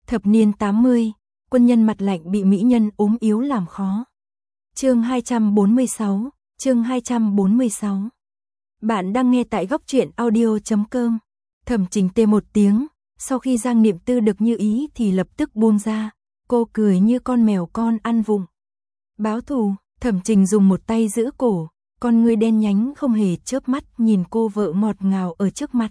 Thập niên 80, quân nhân mặt lạnh bị mỹ nhân ốm yếu làm khó. Chương 246, chương 246. Bạn đang nghe tại góc truyện audio.com. Thẩm Trình tê một tiếng, sau khi Giang Niệm Tư được như ý thì lập tức buông ra, cô cười như con mèo con ăn vụng. Báo thù, Thẩm Trình dùng một tay giữ cổ, con ngươi đen nhánh không hề chớp mắt nhìn cô vợ ngọt ngào ở trước mặt.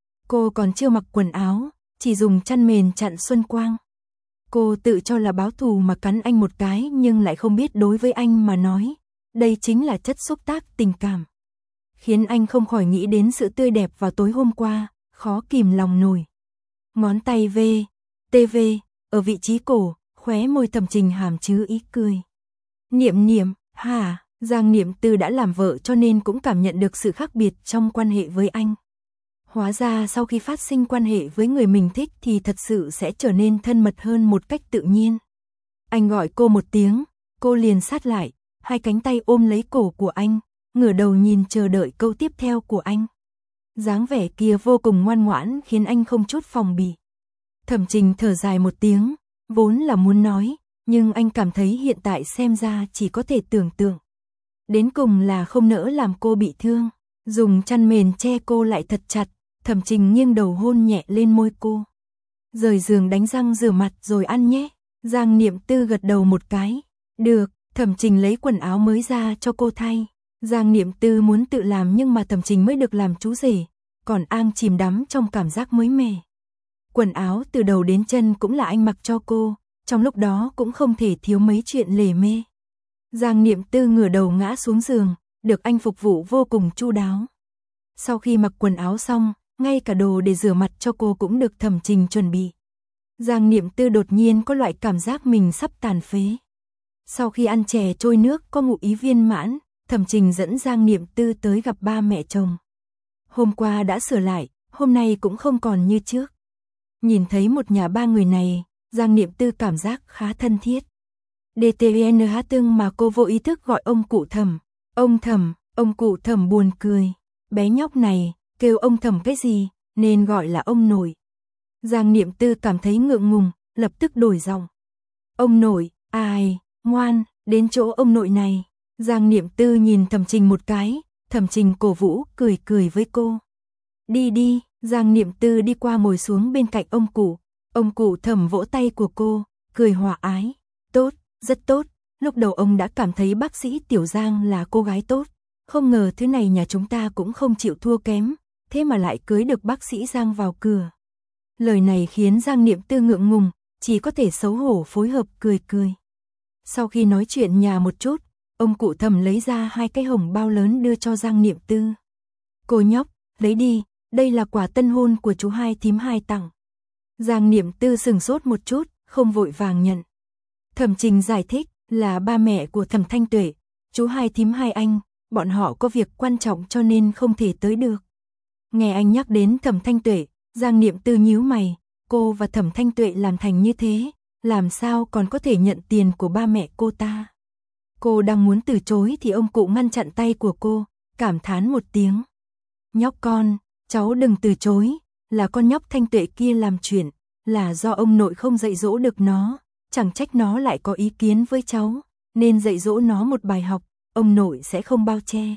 Cô còn chưa mặc quần áo, chỉ dùng chăn mền chặn xuân quang. Cô tự cho là báo thù mà cắn anh một cái nhưng lại không biết đối với anh mà nói, đây chính là chất xúc tác tình cảm. Khiến anh không khỏi nghĩ đến sự tươi đẹp vào tối hôm qua, khó kìm lòng nổi. Ngón tay TV, ở vị trí cổ, khóe môi Thẩm Trình hàm chứa ý cười. Niệm Niệm, hả, Giang Niệm Tư đã làm vợ cho nên cũng cảm nhận được sự khác biệt trong quan hệ với anh. Hóa ra sau khi phát sinh quan hệ với người mình thích thì thật sự sẽ trở nên thân mật hơn một cách tự nhiên. Anh gọi cô một tiếng, cô liền sát lại, hai cánh tay ôm lấy cổ của anh, ngửa đầu nhìn chờ đợi câu tiếp theo của anh. Dáng vẻ kia vô cùng ngoan ngoãn khiến anh không chút phòng bị. Thẩm Trình thở dài một tiếng, vốn là muốn nói, nhưng anh cảm thấy hiện tại xem ra chỉ có thể tưởng tượng. Đến cùng là không nỡ làm cô bị thương, dùng chăn mền che cô lại thật chặt, Thẩm Trình nghiêng đầu hôn nhẹ lên môi cô. Rời giường đánh răng rửa mặt rồi ăn nhé. Giang Niệm Tư gật đầu một cái. Được, Thẩm Trình lấy quần áo mới ra cho cô thay. Giang Niệm Tư muốn tự làm nhưng mà Thẩm Trình mới được làm chú rể, còn An chìm đắm trong cảm giác mới mẻ. Quần áo từ đầu đến chân cũng là anh mặc cho cô, trong lúc đó cũng không thể thiếu mấy chuyện lề mê. Giang Niệm Tư ngửa đầu ngã xuống giường, được anh phục vụ vô cùng chu đáo. Sau khi mặc quần áo xong, ngay cả đồ để rửa mặt cho cô cũng được Thẩm Trình chuẩn bị. Giang Niệm Tư đột nhiên có loại cảm giác mình sắp tàn phế. Sau khi ăn chè trôi nước có ngụ ý viên mãn, Thẩm Trình dẫn Giang Niệm Tư tới gặp ba mẹ chồng. Hôm qua đã sửa lại, hôm nay cũng không còn như trước. Nhìn thấy một nhà ba người này, Giang Niệm Tư cảm giác khá thân thiết. DTNH tương mà cô vô ý thức gọi ông cụ Thẩm. Ông cụ Thẩm buồn cười. Bé nhóc này, kêu ông Thẩm cái gì, nên gọi là ông nội. Giang Niệm Tư cảm thấy ngượng ngùng, lập tức đổi giọng. Ông nội, ai, ngoan, đến chỗ ông nội này. Giang Niệm Tư nhìn Thẩm Trình một cái, Thẩm Trình cổ vũ, cười với cô. Đi, Giang Niệm Tư đi qua ngồi xuống bên cạnh ông cụ Thẩm vỗ tay của cô, cười hòa ái. Tốt, rất tốt, lúc đầu ông đã cảm thấy bác sĩ Tiểu Giang là cô gái tốt, không ngờ thứ này nhà chúng ta cũng không chịu thua kém, thế mà lại cưới được bác sĩ Giang vào cửa. Lời này khiến Giang Niệm Tư ngượng ngùng, chỉ có thể xấu hổ phối hợp cười. Sau khi nói chuyện nhà một chút, ông cụ Thẩm lấy ra hai cái hồng bao lớn đưa cho Giang Niệm Tư. Cô nhóc, lấy đi, đây là quà tân hôn của chú hai thím hai tặng. Giang Niệm Tư sừng sốt một chút, không vội vàng nhận. Thẩm Trình giải thích, là ba mẹ của Thẩm Thanh Tuệ, chú hai thím hai anh, bọn họ có việc quan trọng cho nên không thể tới được. Nghe anh nhắc đến Thẩm Thanh Tuệ, Giang Niệm Tư nhíu mày, cô và Thẩm Thanh Tuệ làm thành như thế, làm sao còn có thể nhận tiền của ba mẹ cô ta. Cô đang muốn từ chối thì ông cụ ngăn chặn tay của cô, cảm thán một tiếng. Nhóc con, cháu đừng từ chối, là con nhóc Thanh Tuệ kia làm chuyện, là do ông nội không dạy dỗ được nó, chẳng trách nó lại có ý kiến với cháu, nên dạy dỗ nó một bài học, ông nội sẽ không bao che.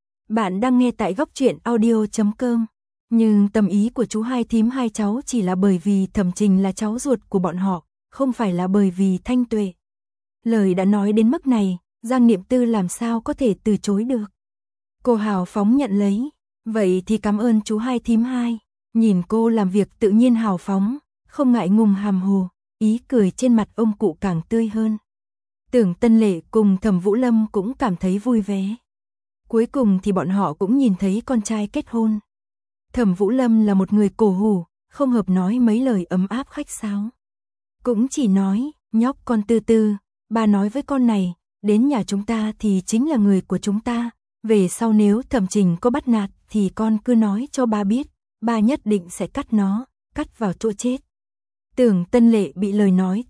Bạn đang nghe tại góc truyện audio.com. Nhưng tâm ý của chú hai thím hai cháu chỉ là bởi vì Thẩm Trình là cháu ruột của bọn họ, không phải là bởi vì Thanh Tuệ. Lời đã nói đến mức này, Giang Niệm Tư làm sao có thể từ chối được. Cô hào phóng nhận lấy, vậy thì cảm ơn chú hai thím hai. Nhìn cô làm việc tự nhiên hào phóng, không ngại ngùng hàm hồ, ý cười trên mặt ông cụ càng tươi hơn. Tưởng Tân Lệ cùng Thẩm Vũ Lâm cũng cảm thấy vui vẻ. Cuối cùng thì bọn họ cũng nhìn thấy con trai kết hôn. Thẩm Vũ Lâm là một người cổ hủ, không hợp nói mấy lời ấm áp khách sáo. Cũng chỉ nói, nhóc con từ từ, ba nói với con này, đến nhà chúng ta thì chính là người của chúng ta, về sau nếu Thẩm Trình có bắt nạt thì con cứ nói cho ba biết, ba nhất định sẽ cắt nó, cắt vào chỗ chết. Tưởng Tân Lệ bị lời nói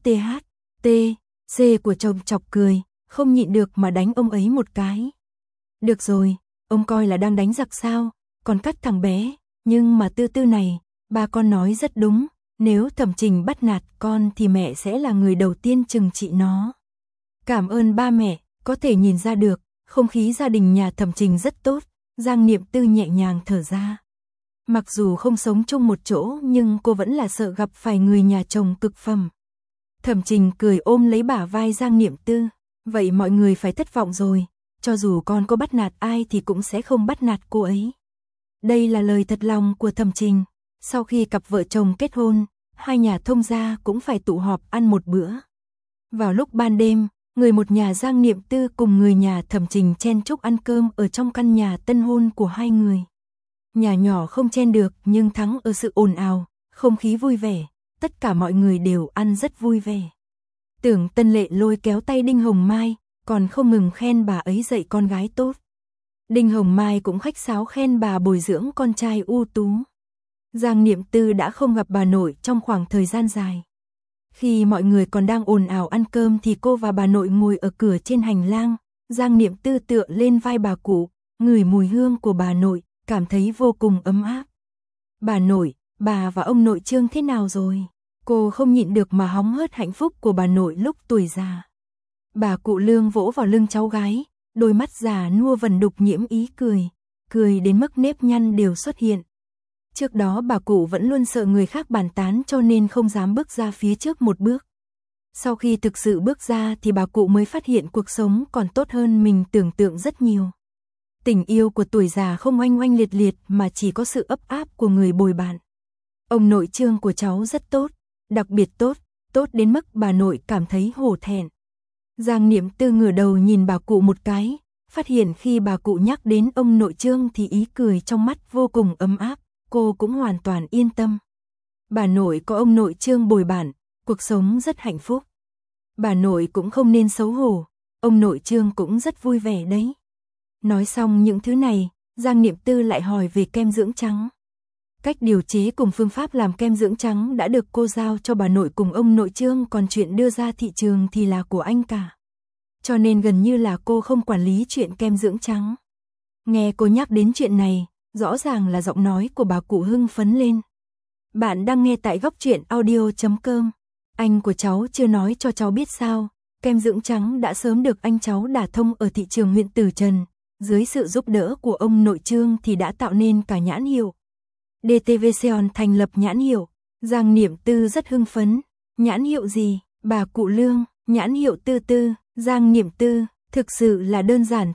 THT của chồng chọc cười, không nhịn được mà đánh ông ấy một cái. Được rồi, ông coi là đang đánh giặc sao, còn cắt thằng bé, nhưng mà tư này, ba con nói rất đúng, Nếu Thẩm Trình bắt nạt con thì mẹ sẽ là người đầu tiên trừng trị nó. Cảm ơn ba mẹ, có thể nhìn ra được, không khí gia đình nhà Thẩm Trình rất tốt, Giang Niệm Tư nhẹ nhàng thở ra. Mặc dù không sống chung một chỗ nhưng cô vẫn là sợ gặp phải người nhà chồng cực phẩm. Thẩm Trình cười ôm lấy bả vai Giang Niệm Tư, vậy mọi người phải thất vọng rồi, cho dù con có bắt nạt ai thì cũng sẽ không bắt nạt cô ấy. Đây là lời thật lòng của Thẩm Trình, sau khi cặp vợ chồng kết hôn, hai nhà thông gia cũng phải tụ họp ăn một bữa. Vào lúc ban đêm, người một nhà Giang Niệm Tư cùng người nhà Thẩm Trình chen chúc ăn cơm ở trong căn nhà tân hôn của hai người. Nhà nhỏ không chen được nhưng thắng ở sự ồn ào, không khí vui vẻ, tất cả mọi người đều ăn rất vui vẻ. Tưởng Tân Lệ lôi kéo tay Đinh Hồng Mai, còn không ngừng khen bà ấy dạy con gái tốt. Đinh Hồng Mai cũng khách sáo khen bà bồi dưỡng con trai ưu tú. Giang Niệm Tư đã không gặp bà nội trong khoảng thời gian dài. Khi mọi người còn đang ồn ào ăn cơm thì cô và bà nội ngồi ở cửa trên hành lang, Giang Niệm Tư tựa lên vai bà cụ, ngửi mùi hương của bà nội, cảm thấy vô cùng ấm áp. Bà nội, bà và ông nội Trương thế nào rồi? Cô không nhịn được mà hóng hớt hạnh phúc của bà nội lúc tuổi già. Bà cụ Lương vỗ vào lưng cháu gái, đôi mắt già nua vần đục nhiễm ý cười, cười đến mức nếp nhăn đều xuất hiện. Trước đó bà cụ vẫn luôn sợ người khác bàn tán cho nên không dám bước ra phía trước một bước. Sau khi thực sự bước ra thì bà cụ mới phát hiện cuộc sống còn tốt hơn mình tưởng tượng rất nhiều. Tình yêu của tuổi già không oanh oanh liệt liệt mà chỉ có sự ấp áp của người bồi bạn. Ông nội Trương của cháu rất tốt, đặc biệt tốt, tốt đến mức bà nội cảm thấy hổ thẹn. Giang Niệm Tư ngửa đầu nhìn bà cụ một cái, phát hiện khi bà cụ nhắc đến ông nội Trương thì ý cười trong mắt vô cùng ấm áp, cô cũng hoàn toàn yên tâm. Bà nội có ông nội Trương bồi bạn, cuộc sống rất hạnh phúc. Bà nội cũng không nên xấu hổ, ông nội Trương cũng rất vui vẻ đấy. Nói xong những thứ này, Giang Niệm Tư lại hỏi về kem dưỡng trắng. Cách điều chế cùng phương pháp làm kem dưỡng trắng đã được cô giao cho bà nội cùng ông nội Trương, còn chuyện đưa ra thị trường thì là của anh cả. Cho nên gần như là cô không quản lý chuyện kem dưỡng trắng. Nghe cô nhắc đến chuyện này, rõ ràng là giọng nói của bà cụ hưng phấn lên. Bạn đang nghe tại góc truyện audio.com. Anh của cháu chưa nói cho cháu biết sao, kem dưỡng trắng đã sớm được anh cháu đả thông ở thị trường huyện Từ Trần. Dưới sự giúp đỡ của ông nội Trương thì đã tạo nên cả nhãn hiệu. DTV Seon thành lập nhãn hiệu. Giang Niệm Tư rất hưng phấn. Nhãn hiệu gì? Bà cụ Lương, nhãn hiệu Tư Tư. Giang Niệm Tư, thực sự là đơn giản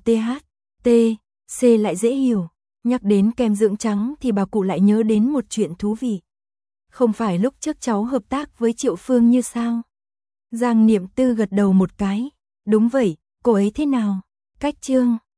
THT, C lại dễ hiểu. Nhắc đến kem dưỡng trắng thì bà cụ lại nhớ đến một chuyện thú vị. Không phải lúc trước cháu hợp tác với Triệu Phương Như sao? Giang Niệm Tư gật đầu một cái. Đúng vậy, cô ấy thế nào? Cách Trương,